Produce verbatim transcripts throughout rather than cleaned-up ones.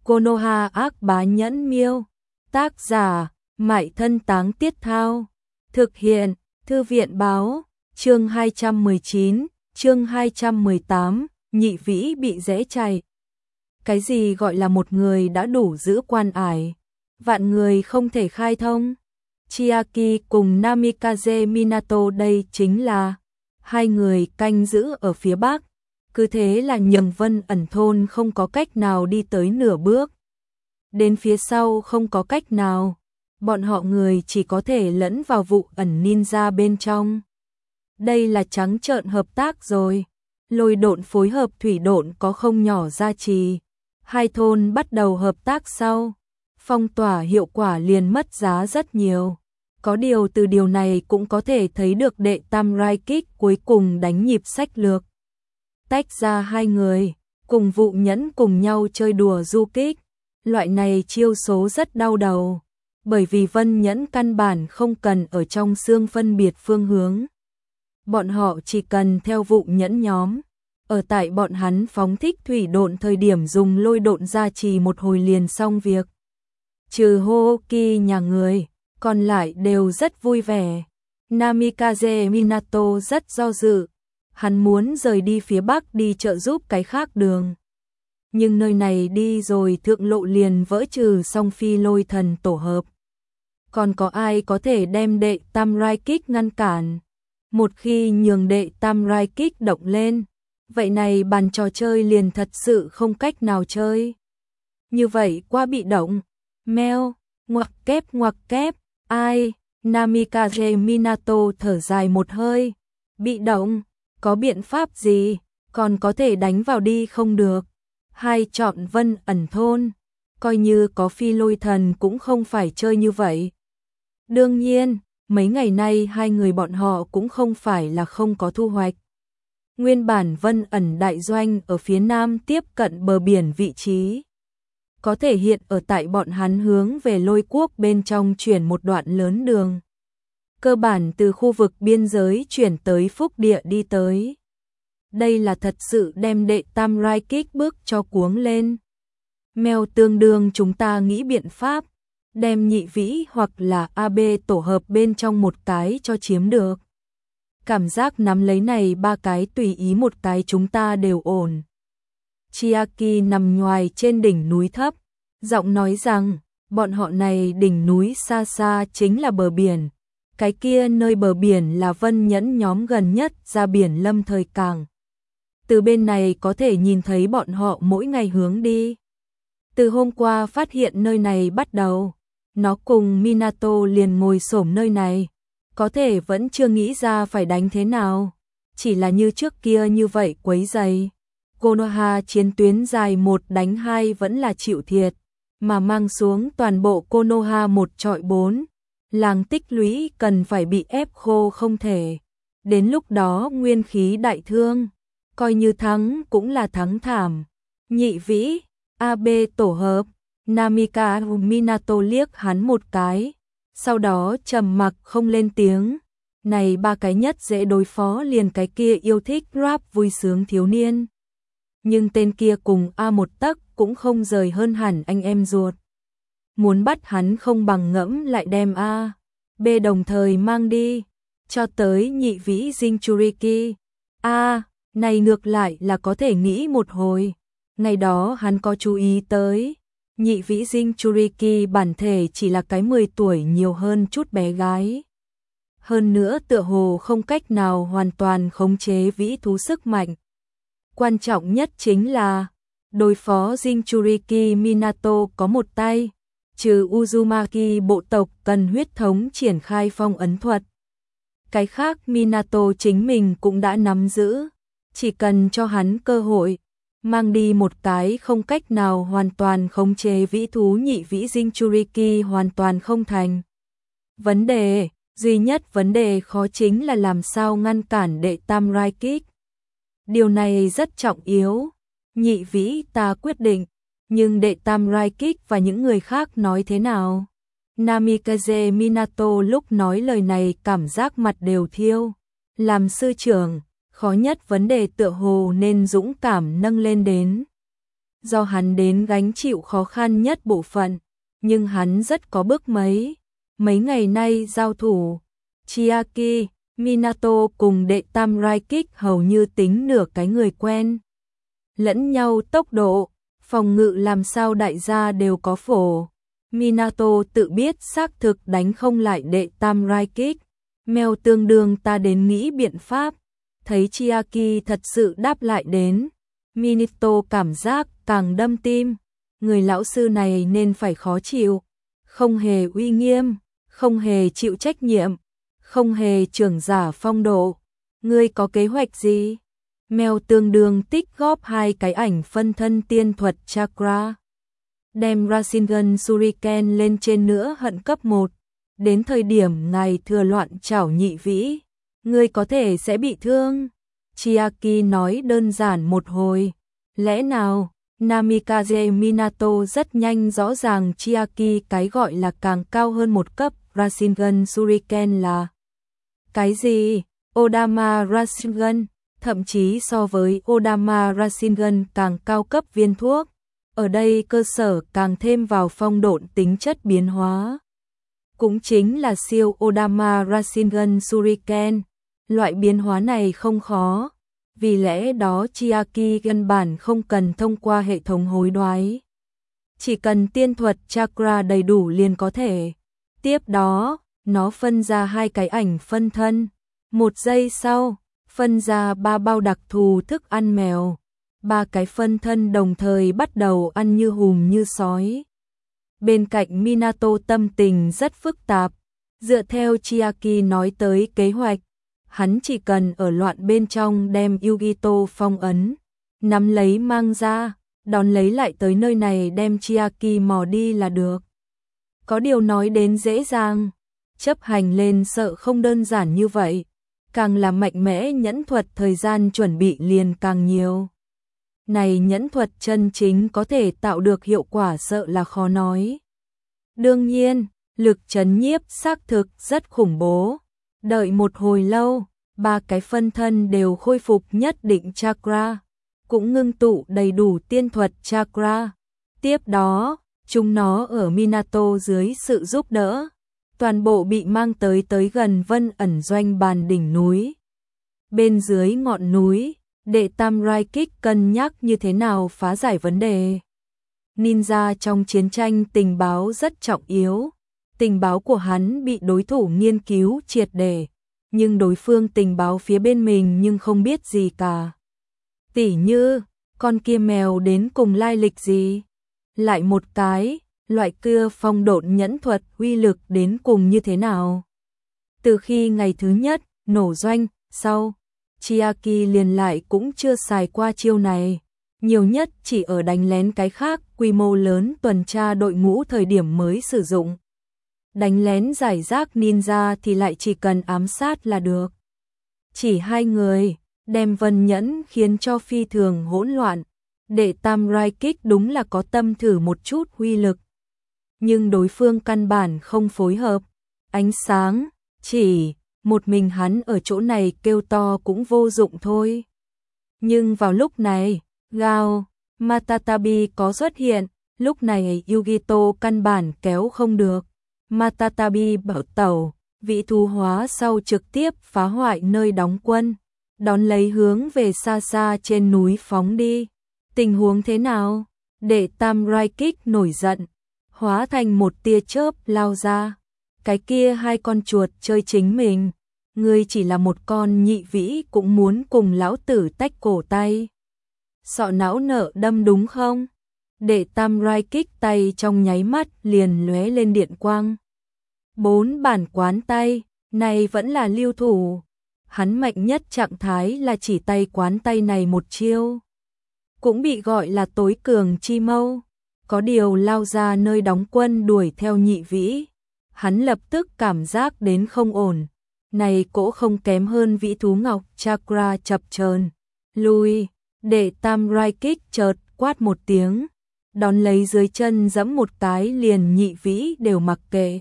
Konoha ác bá nhẫn miêu. Tác giả, Mại Thân Táng Tiết Thao. Thực hiện, Thư viện báo. Chương hai trăm mười chín, chương hai trăm mười tám, nhị vĩ bị rẽ chạy. Cái gì gọi là một người đã đủ giữ quan ải, vạn người không thể khai thông? Chiaki cùng Namikaze Minato đây chính là hai người canh giữ ở phía bắc. Cứ thế là Nhường Vân ẩn thôn không có cách nào đi tới nửa bước. Đến phía sau không có cách nào, bọn họ người chỉ có thể lẫn vào vụ ẩn ninja bên trong. Đây là trắng trợn hợp tác rồi. Lôi độn phối hợp thủy độn có không nhỏ gia trì. Hai thôn bắt đầu hợp tác sau. Phong tỏa hiệu quả liền mất giá rất nhiều. Có điều từ điều này cũng có thể thấy được đệ tam Rai Kích cuối cùng đánh nhịp sách lược. Tách ra hai người, cùng vụ nhẫn cùng nhau chơi đùa du kích. Loại này chiêu số rất đau đầu, bởi vì Vân Nhẫn căn bản không cần ở trong xương phân biệt phương hướng. Bọn họ chỉ cần theo vụ nhẫn nhóm, ở tại bọn hắn phóng thích thủy độn thời điểm dùng lôi độn gia trì một hồi liền xong việc. Trừ Hooki nhà người, còn lại đều rất vui vẻ. Namikaze Minato rất do dự, hắn muốn rời đi phía bắc đi trợ giúp cái khác đường. Nhưng nơi này đi rồi thượng lộ liền vỡ trừ song phi lôi thần tổ hợp. Còn có ai có thể đem đệ tam Rai Kích ngăn cản? Một khi nhường đệ tam Rai Kích động lên, vậy này bàn trò chơi liền thật sự không cách nào chơi. Như vậy quá bị động. Meo, ngoặc kép ngoặc kép, ai? Namikaze Minato thở dài một hơi. Bị động, có biện pháp gì? Còn có thể đánh vào đi không được. Hai chọn Vân ẩn thôn, coi như có phi lôi thần cũng không phải chơi như vậy. Đương nhiên, mấy ngày nay hai người bọn họ cũng không phải là không có thu hoạch. Nguyên bản Vân ẩn đại doanh ở phía nam tiếp cận bờ biển vị trí. Có thể hiện ở tại bọn hắn hướng về Lôi Quốc bên trong chuyển một đoạn lớn đường. Cơ bản từ khu vực biên giới chuyển tới Phúc Địa đi tới. Đây là thật sự đem đệ tam Rai Kích bước cho cuống lên. Mèo tương đương chúng ta nghĩ biện pháp, đem nhị vĩ hoặc là a bê tổ hợp bên trong một cái cho chiếm được. Cảm giác nắm lấy này ba cái tùy ý một cái chúng ta đều ổn. Chiaki nằm nhoài trên đỉnh núi thấp, giọng nói rằng, bọn họ này đỉnh núi xa xa chính là bờ biển. Cái kia nơi bờ biển là Vân Nhẫn nhóm gần nhất ra biển Lâm Thời Cảng. Từ bên này có thể nhìn thấy bọn họ mỗi ngày hướng đi. Từ hôm qua phát hiện nơi này bắt đầu, nó cùng Minato liền ngồi xổm nơi này. Có thể vẫn chưa nghĩ ra phải đánh thế nào. Chỉ là như trước kia như vậy quấy rầy. Konoha chiến tuyến dài một đánh hai vẫn là chịu thiệt. Mà mang xuống toàn bộ Konoha một trọi bốn. Làng tích lũy cần phải bị ép khô không thể. Đến lúc đó nguyên khí đại thương. Coi như thắng cũng là thắng thảm. Nhị vĩ, a bê tổ hợp, Namika Minato liếc hắn một cái, sau đó trầm mặc không lên tiếng. Này ba cái nhất dễ đối phó liền cái kia yêu thích rap vui sướng thiếu niên. Nhưng tên kia cùng A một tấc cũng không rời hơn hẳn anh em ruột. Muốn bắt hắn không bằng ngẫm lại đem A, B đồng thời mang đi, cho tới nhị vĩ Jinchuriki. A, này ngược lại là có thể nghĩ một hồi. Ngày đó hắn có chú ý tới, nhị vĩ Jinchuriki bản thể chỉ là cái mười tuổi nhiều hơn chút bé gái. Hơn nữa tựa hồ không cách nào hoàn toàn khống chế vĩ thú sức mạnh. Quan trọng nhất chính là, đối phó Jinchuriki Minato có một tay, trừ Uzumaki bộ tộc cần huyết thống triển khai phong ấn thuật. Cái khác Minato chính mình cũng đã nắm giữ. Chỉ cần cho hắn cơ hội, mang đi một cái không cách nào hoàn toàn khống chế vĩ thú nhị vĩ Jinchuriki hoàn toàn không thành. Vấn đề, duy nhất vấn đề khó chính là làm sao ngăn cản đệ tam Rai Kích. Điều này rất trọng yếu. Nhị vĩ ta quyết định, nhưng đệ tam Rai Kích và những người khác nói thế nào? Namikaze Minato lúc nói lời này cảm giác mặt đều thiêu. Làm sư trưởng, khó nhất vấn đề tựa hồ nên dũng cảm nâng lên đến. do hắn đến gánh chịu khó khăn nhất bộ phận, nhưng hắn rất có bước mấy. Mấy ngày nay giao thủ, Chiaki, Minato cùng đệ tam Raikik hầu như tính nửa cái người quen. Lẫn nhau tốc độ, phòng ngự làm sao đại gia đều có phổ. Minato tự biết xác thực đánh không lại đệ tam Raikik. Mèo tương đương ta đến nghĩ biện pháp. Thấy Chiaki thật sự đáp lại đến. Minato cảm giác càng đâm tim. Người lão sư này nên phải khó chịu. Không hề uy nghiêm, không hề chịu trách nhiệm, không hề trưởng giả phong độ. Ngươi có kế hoạch gì? Mèo tương đương tích góp hai cái ảnh phân thân tiên thuật chakra. Đem Rasengan Shuriken lên trên nữa hận cấp một. Đến thời điểm ngài thừa loạn chảo nhị vĩ, ngươi có thể sẽ bị thương. Chiaki nói đơn giản một hồi. Lẽ nào? Namikaze Minato rất nhanh rõ ràng Chiaki cái gọi là càng cao hơn một cấp. Rasengan Shuriken là cái gì? Odama Rasengan, thậm chí so với Odama Rasengan càng cao cấp viên thuốc. Ở đây cơ sở càng thêm vào phong độn tính chất biến hóa. Cũng chính là siêu Odama Rasengan Shuriken. Loại biến hóa này không khó. Vì lẽ đó Chiaki căn bản không cần thông qua hệ thống hối đoái. Chỉ cần tiên thuật chakra đầy đủ liền có thể. Tiếp đó, nó phân ra hai cái ảnh phân thân. Một giây sau, phân ra ba bao đặc thù thức ăn mèo. Ba cái phân thân đồng thời bắt đầu ăn như hùm như sói. Bên cạnh Minato tâm tình rất phức tạp. Dựa theo Chiaki nói tới kế hoạch, hắn chỉ cần ở loạn bên trong đem Yugito phong ấn, nắm lấy mang ra, đón lấy lại tới nơi này đem Chiaki mò đi là được. Có điều nói đến dễ dàng, chấp hành lên sợ không đơn giản như vậy. Càng là mạnh mẽ nhẫn thuật thời gian chuẩn bị liền càng nhiều. Này nhẫn thuật chân chính có thể tạo được hiệu quả sợ là khó nói. Đương nhiên, lực trấn nhiếp xác thực rất khủng bố. Đợi một hồi lâu, ba cái phân thân đều khôi phục nhất định chakra, cũng ngưng tụ đầy đủ tiên thuật chakra. Tiếp đó, chúng nó ở Minato dưới sự giúp đỡ, toàn bộ bị mang tới tới gần Vân ẩn doanh bàn đỉnh núi. Bên dưới ngọn núi, đệ tam Raikik cân nhắc như thế nào phá giải vấn đề. Ninja trong chiến tranh tình báo rất trọng yếu. Tình báo của hắn bị đối thủ nghiên cứu triệt để, nhưng đối phương tình báo phía bên mình nhưng không biết gì cả. Tỉ như, con kia mèo đến cùng lai lịch gì? Lại một cái, loại cưa phong độn nhẫn thuật uy lực đến cùng như thế nào? Từ khi ngày thứ nhất, nổ doanh, sau, Chiaki liền lại cũng chưa xài qua chiêu này. Nhiều nhất chỉ ở đánh lén cái khác quy mô lớn tuần tra đội ngũ thời điểm mới sử dụng. Đánh lén giải rác ninja thì lại chỉ cần ám sát là được. Chỉ hai người, đem Vân nhẫn khiến cho phi thường hỗn loạn. Đệ tam Raikik đúng là có tâm thử một chút uy lực. Nhưng đối phương căn bản không phối hợp. Ánh sáng, chỉ, một mình hắn ở chỗ này kêu to cũng vô dụng thôi. Nhưng vào lúc này, Gao, Matatabi có xuất hiện. Lúc này Yugito căn bản kéo không được. Matatabi bảo tẩu, vị thú hóa sau trực tiếp phá hoại nơi đóng quân, đón lấy hướng về xa xa trên núi phóng đi. Tình huống thế nào? Đệ tam Raikik nổi giận, hóa thành một tia chớp lao ra. Cái kia hai con chuột chơi chính mình, ngươi chỉ là một con nhị vĩ cũng muốn cùng lão tử tách cổ tay. Sọ não nợ đâm đúng không? Đệ tam Raikik tay trong nháy mắt liền lóe lên điện quang. Bốn bản quán tay, này vẫn là lưu thủ. Hắn mạnh nhất trạng thái là chỉ tay quán tay này một chiêu. Cũng bị gọi là tối cường chi mâu. Có điều lao ra nơi đóng quân đuổi theo nhị vĩ. Hắn lập tức cảm giác đến không ổn. Này cỗ không kém hơn vĩ thú ngọc chakra chập chờn. Lui, đệ tam Raikik chợt quát một tiếng. Đón lấy dưới chân giẫm một cái liền nhị vĩ đều mặc kệ.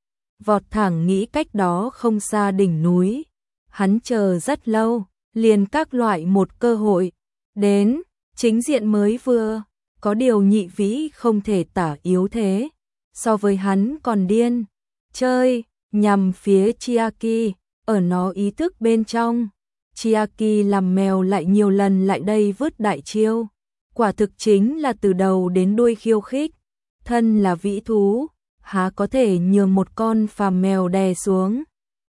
Vọt thẳng nghĩ cách đó không xa đỉnh núi. Hắn chờ rất lâu, liền các loại một cơ hội. Đến, chính diện mới vừa, Có điều nhị vĩ không thể tả yếu thế, so với hắn còn điên. Chơi, nhằm phía Chiaki, ở nó ý thức bên trong. Chiaki làm mèo lại nhiều lần lại đây vứt đại chiêu. Quả thực chính là từ đầu đến đuôi khiêu khích. Thân là vĩ thú, há có thể nhường một con phàm mèo đè xuống.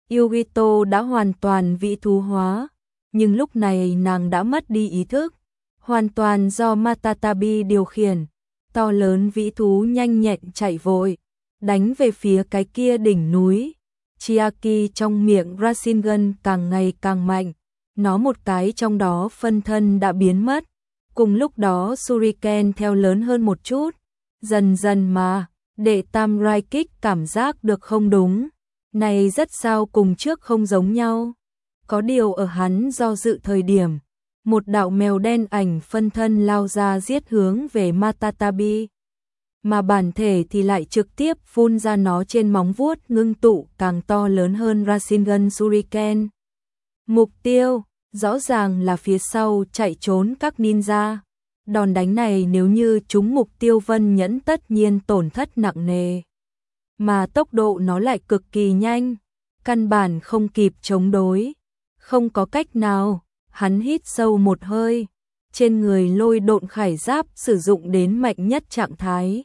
Yugito đã hoàn toàn vĩ thú hóa, nhưng lúc này nàng đã mất đi ý thức, hoàn toàn do Matatabi điều khiển. To lớn vĩ thú nhanh nhẹn chạy vội, đánh về phía cái kia đỉnh núi. Chiaki trong miệng Rasengan càng ngày càng mạnh, nó một cái trong đó phân thân đã biến mất. Cùng lúc đó Shuriken theo lớn hơn một chút, dần dần mà, đệ tam rai kích cảm giác được không đúng. Này rất sao cùng trước không giống nhau. Có điều ở hắn do dự thời điểm, một đạo mèo đen ảnh phân thân lao ra giết hướng về Matatabi. Mà bản thể thì lại trực tiếp phun ra nó trên móng vuốt ngưng tụ càng to lớn hơn Rasengan Shuriken. Mục tiêu, rõ ràng là phía sau chạy trốn các ninja. Đòn đánh này nếu như trúng mục tiêu Vân Nhẫn tất nhiên tổn thất nặng nề. Mà tốc độ nó lại cực kỳ nhanh, căn bản không kịp chống đối. Không có cách nào, hắn hít sâu một hơi, trên người lôi độn khải giáp sử dụng đến mạnh nhất trạng thái.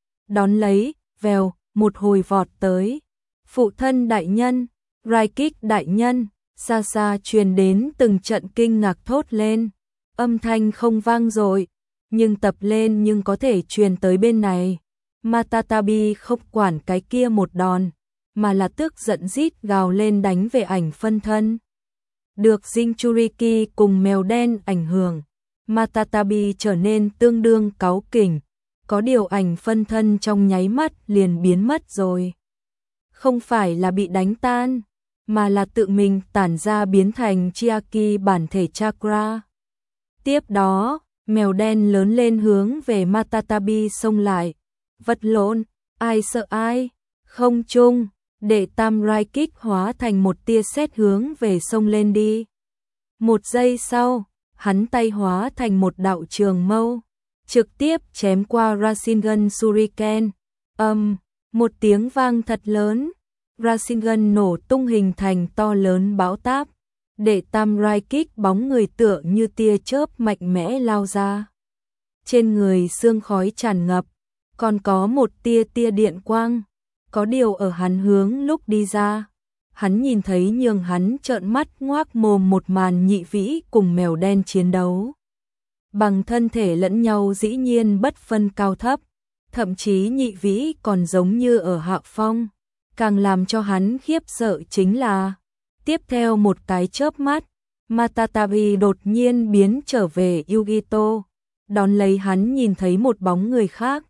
Đón lấy, vèo, một hồi vọt tới. Phụ thân đại nhân, Raikik đại nhân, xa xa truyền đến từng trận kinh ngạc thốt lên. Âm thanh không vang dội, nhưng tập lên nhưng có thể truyền tới bên này. Matatabi không quản cái kia một đòn, mà là tức giận rít gào lên đánh về ảnh phân thân. Được Jinchuriki cùng mèo đen ảnh hưởng, Matatabi trở nên tương đương cáu kỉnh, có điều ảnh phân thân trong nháy mắt liền biến mất rồi. Không phải là bị đánh tan, mà là tự mình tản ra biến thành Chiaki bản thể chakra. Tiếp đó, mèo đen lớn lên hướng về Matatabi xông lại. Vật lộn, ai sợ ai, không chung, để tam rai kích hóa thành một tia sét hướng về sông lên đi. Một giây sau, hắn tay hóa thành một đạo trường mâu, trực tiếp chém qua Rasengan Shuriken. Âm, um, một tiếng vang thật lớn, Rasengan nổ tung hình thành to lớn bão táp. Để tam rai kích bóng người tựa như tia chớp mạnh mẽ lao ra. Trên người sương khói tràn ngập, còn có một tia tia điện quang. Có điều ở hắn hướng lúc đi ra, hắn nhìn thấy nhường hắn trợn mắt ngoác mồm một màn nhị vĩ cùng mèo đen chiến đấu. Bằng thân thể lẫn nhau dĩ nhiên bất phân cao thấp, thậm chí nhị vĩ còn giống như ở hạ phong. Càng làm cho hắn khiếp sợ chính là, tiếp theo một cái chớp mắt, Matatabi đột nhiên biến trở về Yugito. Đón lấy hắn nhìn thấy một bóng người khác,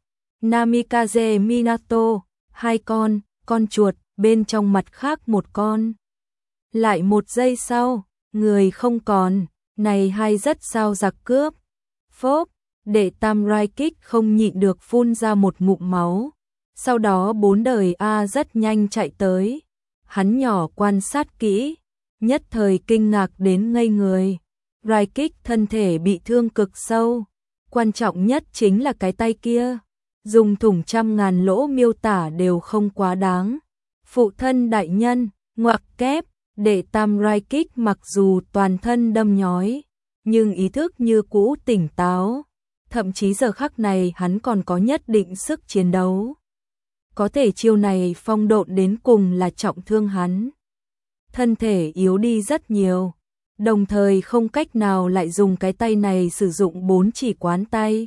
Namikaze Minato, hai con, con chuột, bên trong mặt khác một con. Lại một giây sau, người không còn, này hay rất sao giặc cướp. Phốp, để tam rai kích không nhịn được phun ra một ngụm máu. Sau đó bốn đời A rất nhanh chạy tới. Hắn nhỏ quan sát kỹ, nhất thời kinh ngạc đến ngây người. Raikik thân thể bị thương cực sâu, quan trọng nhất chính là cái tay kia, dùng thủng trăm ngàn lỗ miêu tả đều không quá đáng. Phụ thân đại nhân, ngoặc kép, để tam Raikik mặc dù toàn thân đâm nhói, nhưng ý thức như cũ tỉnh táo, thậm chí giờ khắc này hắn còn có nhất định sức chiến đấu. Có thể chiêu này phong độn đến cùng là trọng thương hắn. Thân thể yếu đi rất nhiều, đồng thời không cách nào lại dùng cái tay này sử dụng bốn chỉ quán tay.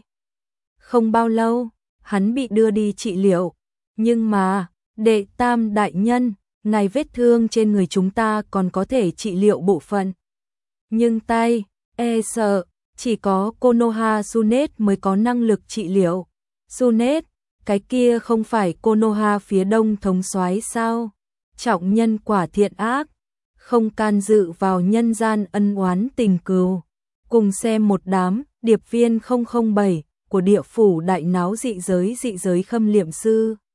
Không bao lâu, hắn bị đưa đi trị liệu, nhưng mà, đệ tam đại nhân, này vết thương trên người chúng ta còn có thể trị liệu bộ phận. Nhưng tay, e sợ, chỉ có Konoha Sunet mới có năng lực trị liệu. Sunet, cái kia không phải Konoha phía đông thống soái sao? Trọng nhân quả thiện ác, không can dự vào nhân gian ân oán tình cừu. Cùng xem một đám điệp viên không không bảy của địa phủ đại náo dị giới dị giới khâm liệm sư.